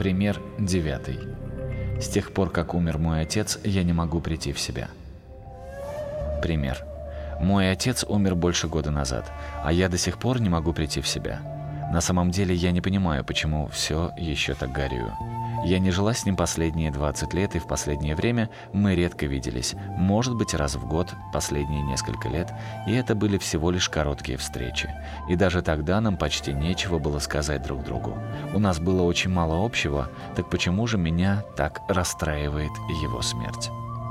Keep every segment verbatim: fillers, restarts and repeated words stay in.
Пример девятый. С тех пор, как умер мой отец, я не могу прийти в себя. Пример. Мой отец умер больше года назад, а я до сих пор не могу прийти в себя. На самом деле я не понимаю, почему все еще так горюю. Я не жила с ним последние двадцать лет, и в последнее время мы редко виделись, может быть, раз в год, последние несколько лет, и это были всего лишь короткие встречи. И даже тогда нам почти нечего было сказать друг другу. У нас было очень мало общего, так почему же меня так расстраивает его смерть?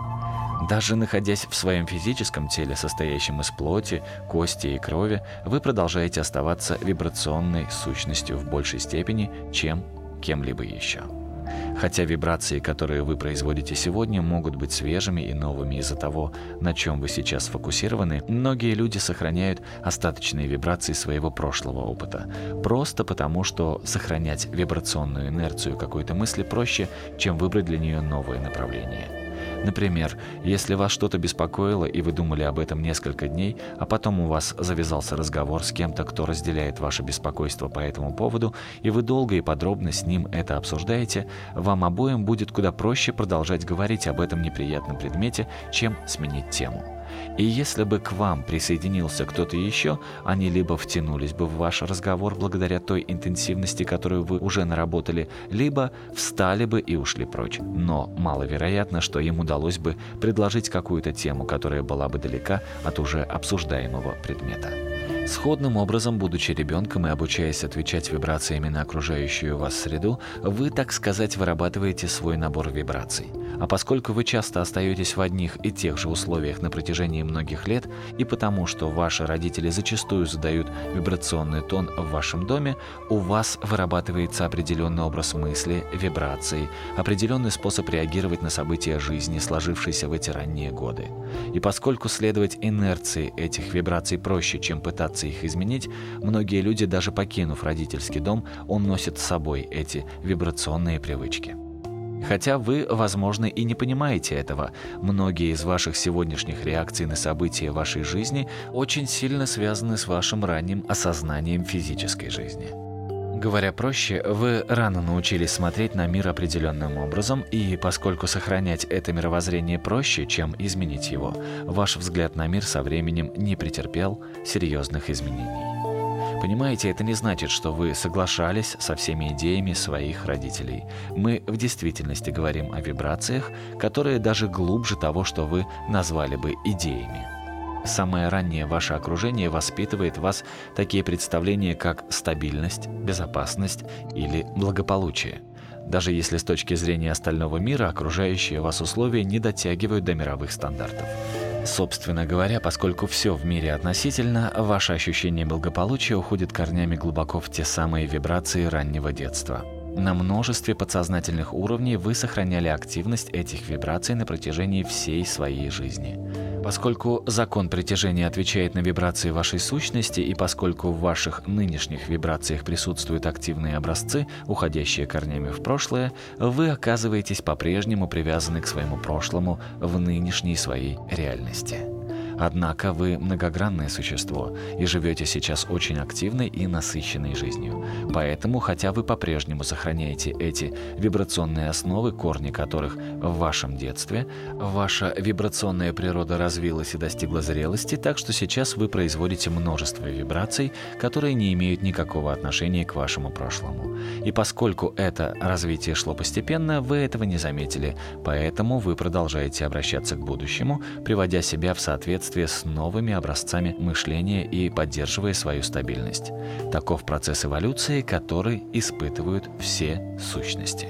Даже находясь в своем физическом теле, состоящем из плоти, кости и крови, вы продолжаете оставаться вибрационной сущностью в большей степени, чем кем-либо еще. Хотя вибрации, которые вы производите сегодня, могут быть свежими и новыми из-за того, на чем вы сейчас сфокусированы, многие люди сохраняют остаточные вибрации своего прошлого опыта, просто потому, что сохранять вибрационную инерцию какой-то мысли проще, чем выбрать для нее новое направление. Например, если вас что-то беспокоило, и вы думали об этом несколько дней, а потом у вас завязался разговор с кем-то, кто разделяет ваше беспокойство по этому поводу, и вы долго и подробно с ним это обсуждаете, вам обоим будет куда проще продолжать говорить об этом неприятном предмете, чем сменить тему. И если бы к вам присоединился кто-то еще, они либо втянулись бы в ваш разговор благодаря той интенсивности, которую вы уже наработали, либо встали бы и ушли прочь. Но маловероятно, что им удалось бы предложить какую-то тему, которая была бы далека от уже обсуждаемого предмета. Сходным образом, будучи ребенком и обучаясь отвечать вибрациями на окружающую вас среду, вы, так сказать, вырабатываете свой набор вибраций. А поскольку вы часто остаетесь в одних и тех же условиях на протяжении многих лет, и потому что ваши родители зачастую задают вибрационный тон в вашем доме, у вас вырабатывается определенный образ мысли, вибраций, определенный способ реагировать на события жизни, сложившиеся в эти ранние годы. И поскольку следовать инерции этих вибраций проще, чем пытаться их изменить, многие люди, даже покинув родительский дом, уносят с собой эти вибрационные привычки. Хотя вы, возможно, и не понимаете этого, многие из ваших сегодняшних реакций на события вашей жизни очень сильно связаны с вашим ранним осознанием физической жизни. Говоря проще, вы рано научились смотреть на мир определенным образом, и поскольку сохранять это мировоззрение проще, чем изменить его, ваш взгляд на мир со временем не претерпел серьезных изменений. Понимаете, это не значит, что вы соглашались со всеми идеями своих родителей. Мы в действительности говорим о вибрациях, которые даже глубже того, что вы назвали бы идеями. Самое раннее ваше окружение воспитывает в вас такие представления, как стабильность, безопасность или благополучие. Даже если с точки зрения остального мира окружающие вас условия не дотягивают до мировых стандартов. Собственно говоря, поскольку все в мире относительно, ваше ощущение благополучия уходит корнями глубоко в те самые вибрации раннего детства. На множестве подсознательных уровней вы сохраняли активность этих вибраций на протяжении всей своей жизни. Поскольку закон притяжения отвечает на вибрации вашей сущности, и поскольку в ваших нынешних вибрациях присутствуют активные образцы, уходящие корнями в прошлое, вы оказываетесь по-прежнему привязаны к своему прошлому в нынешней своей реальности. Однако вы многогранное существо и живете сейчас очень активной и насыщенной жизнью. Поэтому, хотя вы по-прежнему сохраняете эти вибрационные основы, корни которых в вашем детстве, ваша вибрационная природа развилась и достигла зрелости, так что сейчас вы производите множество вибраций, которые не имеют никакого отношения к вашему прошлому. И поскольку это развитие шло постепенно, вы этого не заметили, поэтому вы продолжаете обращаться к будущему, приводя себя в соответствие с новыми образцами мышления и поддерживая свою стабильность. Таков процесс эволюции, который испытывают все сущности.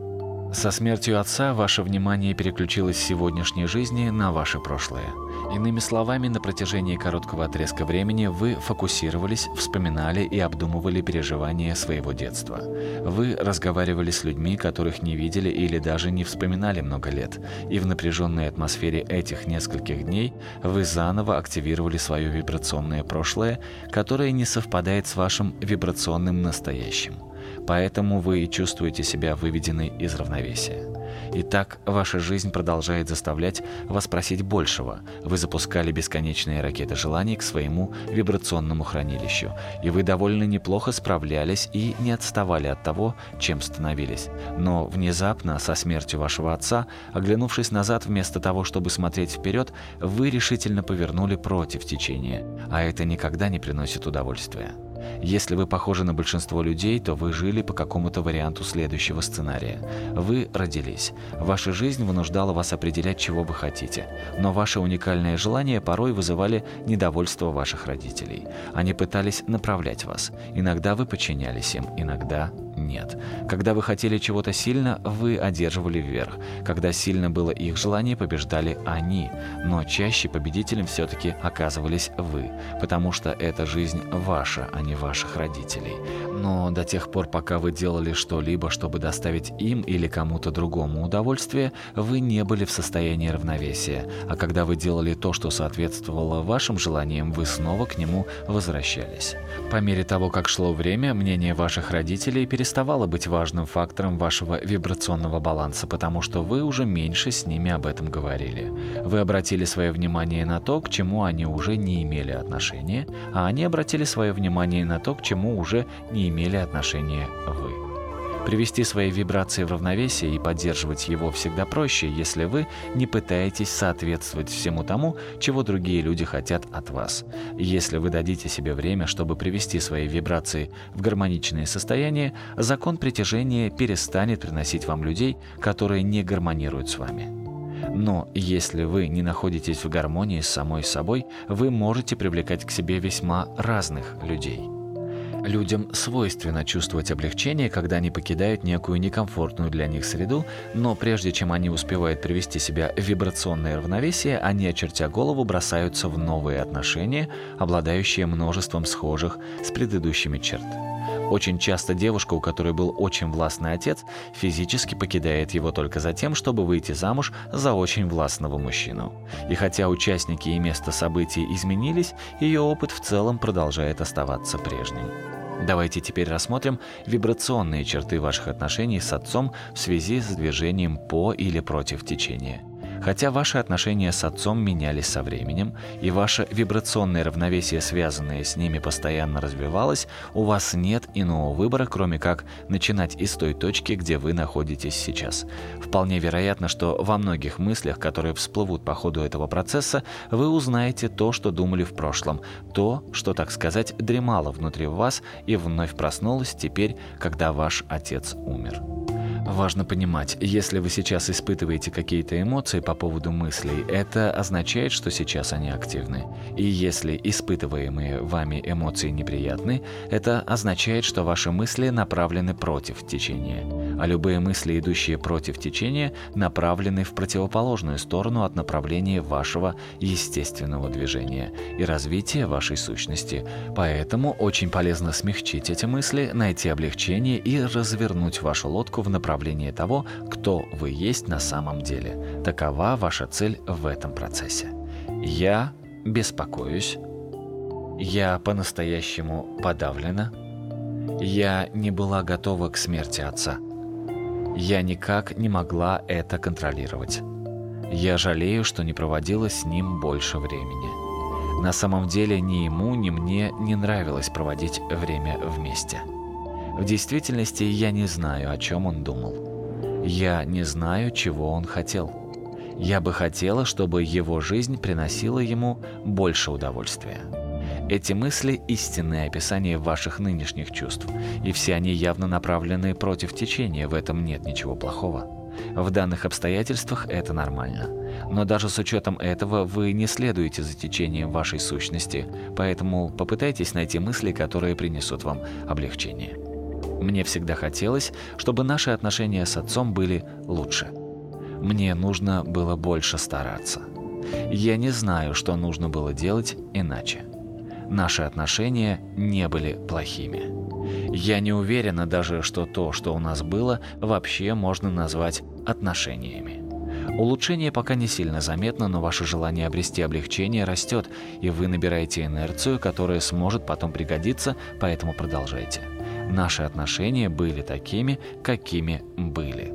Со смертью отца ваше внимание переключилось с сегодняшней жизни на ваше прошлое. Иными словами, на протяжении короткого отрезка времени вы фокусировались, вспоминали и обдумывали переживания своего детства. Вы разговаривали с людьми, которых не видели или даже не вспоминали много лет, и в напряженной атмосфере этих нескольких дней вы заново активировали свое вибрационное прошлое, которое не совпадает с вашим вибрационным настоящим. Поэтому вы чувствуете себя выведенной из равновесия. И так ваша жизнь продолжает заставлять вас просить большего. Вы запускали бесконечные ракеты желаний к своему вибрационному хранилищу, и вы довольно неплохо справлялись и не отставали от того, чем становились. Но внезапно, со смертью вашего отца, оглянувшись назад, вместо того, чтобы смотреть вперед, вы решительно повернули против течения, а это никогда не приносит удовольствия. Если вы похожи на большинство людей, то вы жили по какому-то варианту следующего сценария. Вы родились. Ваша жизнь вынуждала вас определять, чего вы хотите. Но ваши уникальные желания порой вызывали недовольство ваших родителей. Они пытались направлять вас. Иногда вы подчинялись им, иногда нет. Когда вы хотели чего-то сильно, вы одерживали вверх. Когда сильно было их желание, побеждали они. Но чаще победителем все-таки оказывались вы, потому что эта жизнь ваша, а не ваших родителей. Но до тех пор, пока вы делали что-либо, чтобы доставить им или кому-то другому удовольствие, вы не были в состоянии равновесия. А когда вы делали то, что соответствовало вашим желаниям, вы снова к нему возвращались. По мере того, как шло время, мнение ваших родителей переставало быть важным фактором вашего вибрационного баланса, потому что вы уже меньше с ними об этом говорили. Вы обратили свое внимание на то, к чему они уже не имели отношения, а они обратили свое внимание на то, к чему уже не имели отношения вы. Привести свои вибрации в равновесие и поддерживать его всегда проще, если вы не пытаетесь соответствовать всему тому, чего другие люди хотят от вас. Если вы дадите себе время, чтобы привести свои вибрации в гармоничное состояние, закон притяжения перестанет приносить вам людей, которые не гармонируют с вами. Но если вы не находитесь в гармонии с самой собой, вы можете привлекать к себе весьма разных людей. Людям свойственно чувствовать облегчение, когда они покидают некую некомфортную для них среду, но прежде чем они успевают привести себя в вибрационное равновесие, они, очертя голову, бросаются в новые отношения, обладающие множеством схожих с предыдущими черт. Очень часто девушка, у которой был очень властный отец, физически покидает его только за тем, чтобы выйти замуж за очень властного мужчину. И хотя участники и место событий изменились, ее опыт в целом продолжает оставаться прежним. Давайте теперь рассмотрим вибрационные черты ваших отношений с отцом в связи с движением по или против течения. Хотя ваши отношения с отцом менялись со временем, и ваше вибрационное равновесие, связанное с ними, постоянно развивалось, у вас нет иного выбора, кроме как начинать из той точки, где вы находитесь сейчас. Вполне вероятно, что во многих мыслях, которые всплывут по ходу этого процесса, вы узнаете то, что думали в прошлом, то, что, так сказать, дремало внутри вас и вновь проснулось теперь, когда ваш отец умер. Важно понимать, если вы сейчас испытываете какие-то эмоции по поводу мыслей, это означает, что сейчас они активны. И если испытываемые вами эмоции неприятны, это означает, что ваши мысли направлены против течения. А любые мысли, идущие против течения, направлены в противоположную сторону от направления вашего естественного движения и развития вашей сущности. Поэтому очень полезно смягчить эти мысли, найти облегчение и развернуть вашу лодку в направлении того, кто вы есть на самом деле. Такова ваша цель в этом процессе. Я беспокоюсь. Я по-настоящему подавлена. Я не была готова к смерти отца. Я никак не могла это контролировать. Я жалею, что не проводила с ним больше времени. На самом деле ни ему, ни мне не нравилось проводить время вместе. В действительности я не знаю, о чем он думал. Я не знаю, чего он хотел. Я бы хотела, чтобы его жизнь приносила ему больше удовольствия. Эти мысли – истинное описание ваших нынешних чувств, и все они явно направлены против течения, в этом нет ничего плохого. В данных обстоятельствах это нормально. Но даже с учетом этого вы не следуете за течением вашей сущности, поэтому попытайтесь найти мысли, которые принесут вам облегчение. Мне всегда хотелось, чтобы наши отношения с отцом были лучше. Мне нужно было больше стараться. Я не знаю, что нужно было делать иначе. Наши отношения не были плохими. Я не уверена даже, что то, что у нас было, вообще можно назвать отношениями. Улучшение пока не сильно заметно, но ваше желание обрести облегчение растет, и вы набираете инерцию, которая сможет потом пригодиться, поэтому продолжайте. Наши отношения были такими, какими были.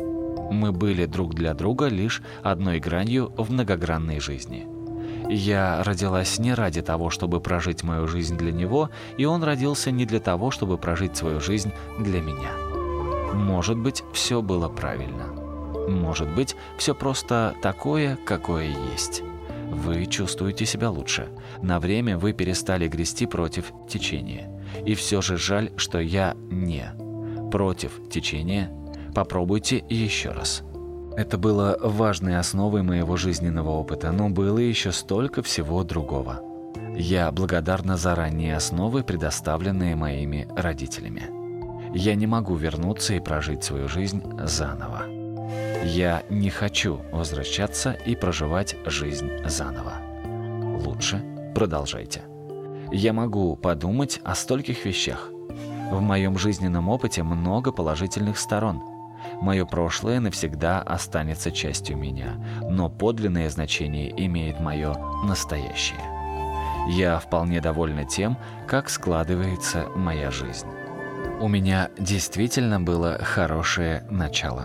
Мы были друг для друга лишь одной гранью в многогранной жизни. Я родилась не ради того, чтобы прожить мою жизнь для него, и он родился не для того, чтобы прожить свою жизнь для меня. Может быть, все было правильно. Может быть, все просто такое, какое есть. Вы чувствуете себя лучше. На время вы перестали грести против течения. И все же жаль, что я не против течения. Попробуйте еще раз. Это было важной основой моего жизненного опыта, но было еще столько всего другого. Я благодарна за ранние основы, предоставленные моими родителями. Я не могу вернуться и прожить свою жизнь заново. Я не хочу возвращаться и проживать жизнь заново. Лучше продолжайте. Я могу подумать о стольких вещах. В моем жизненном опыте много положительных сторон. Мое прошлое навсегда останется частью меня, но подлинное значение имеет мое настоящее. Я вполне довольна тем, как складывается моя жизнь. У меня действительно было хорошее начало.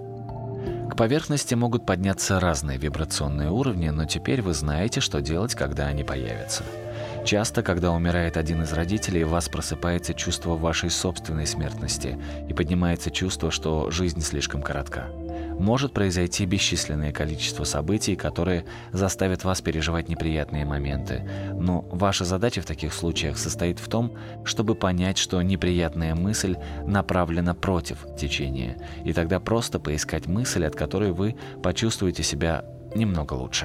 К поверхности могут подняться разные вибрационные уровни, но теперь вы знаете, что делать, когда они появятся. Часто, когда умирает один из родителей, в вас просыпается чувство вашей собственной смертности и поднимается чувство, что жизнь слишком коротка. Может произойти бесчисленное количество событий, которые заставят вас переживать неприятные моменты, но ваша задача в таких случаях состоит в том, чтобы понять, что неприятная мысль направлена против течения, и тогда просто поискать мысль, от которой вы почувствуете себя немного лучше.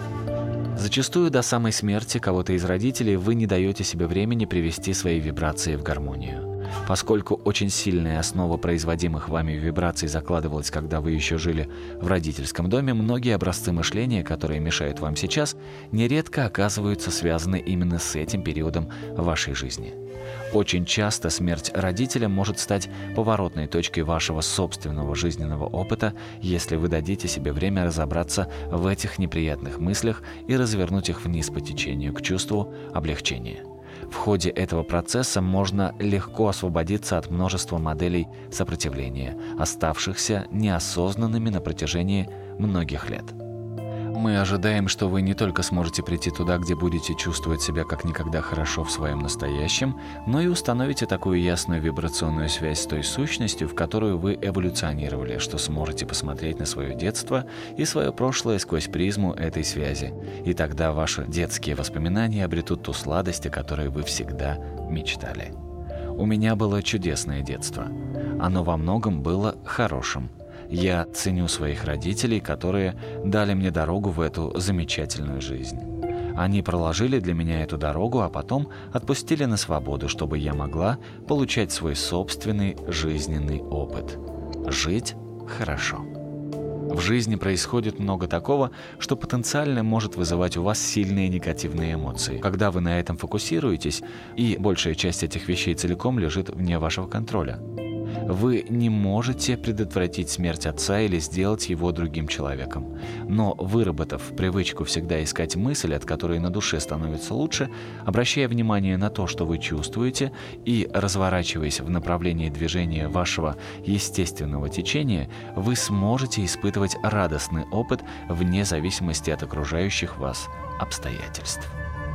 Зачастую до самой смерти кого-то из родителей вы не даете себе времени привести свои вибрации в гармонию. Поскольку очень сильная основа производимых вами вибраций закладывалась, когда вы еще жили в родительском доме, многие образцы мышления, которые мешают вам сейчас, нередко оказываются связаны именно с этим периодом вашей жизни. Очень часто смерть родителя может стать поворотной точкой вашего собственного жизненного опыта, если вы дадите себе время разобраться в этих неприятных мыслях и развернуть их вниз по течению к чувству облегчения. В ходе этого процесса можно легко освободиться от множества моделей сопротивления, оставшихся неосознанными на протяжении многих лет. Мы ожидаем, что вы не только сможете прийти туда, где будете чувствовать себя как никогда хорошо в своем настоящем, но и установите такую ясную вибрационную связь с той сущностью, в которую вы эволюционировали, что сможете посмотреть на свое детство и свое прошлое сквозь призму этой связи. И тогда ваши детские воспоминания обретут ту сладость, о которой вы всегда мечтали. У меня было чудесное детство. Оно во многом было хорошим. Я ценю своих родителей, которые дали мне дорогу в эту замечательную жизнь. Они проложили для меня эту дорогу, а потом отпустили на свободу, чтобы я могла получать свой собственный жизненный опыт. Жить хорошо. В жизни происходит много такого, что потенциально может вызывать у вас сильные негативные эмоции. Когда вы на этом фокусируетесь, и большая часть этих вещей целиком лежит вне вашего контроля. Вы не можете предотвратить смерть отца или сделать его другим человеком. Но выработав привычку всегда искать мысль, от которой на душе становится лучше, обращая внимание на то, что вы чувствуете, и разворачиваясь в направлении движения вашего естественного течения, вы сможете испытывать радостный опыт вне зависимости от окружающих вас обстоятельств.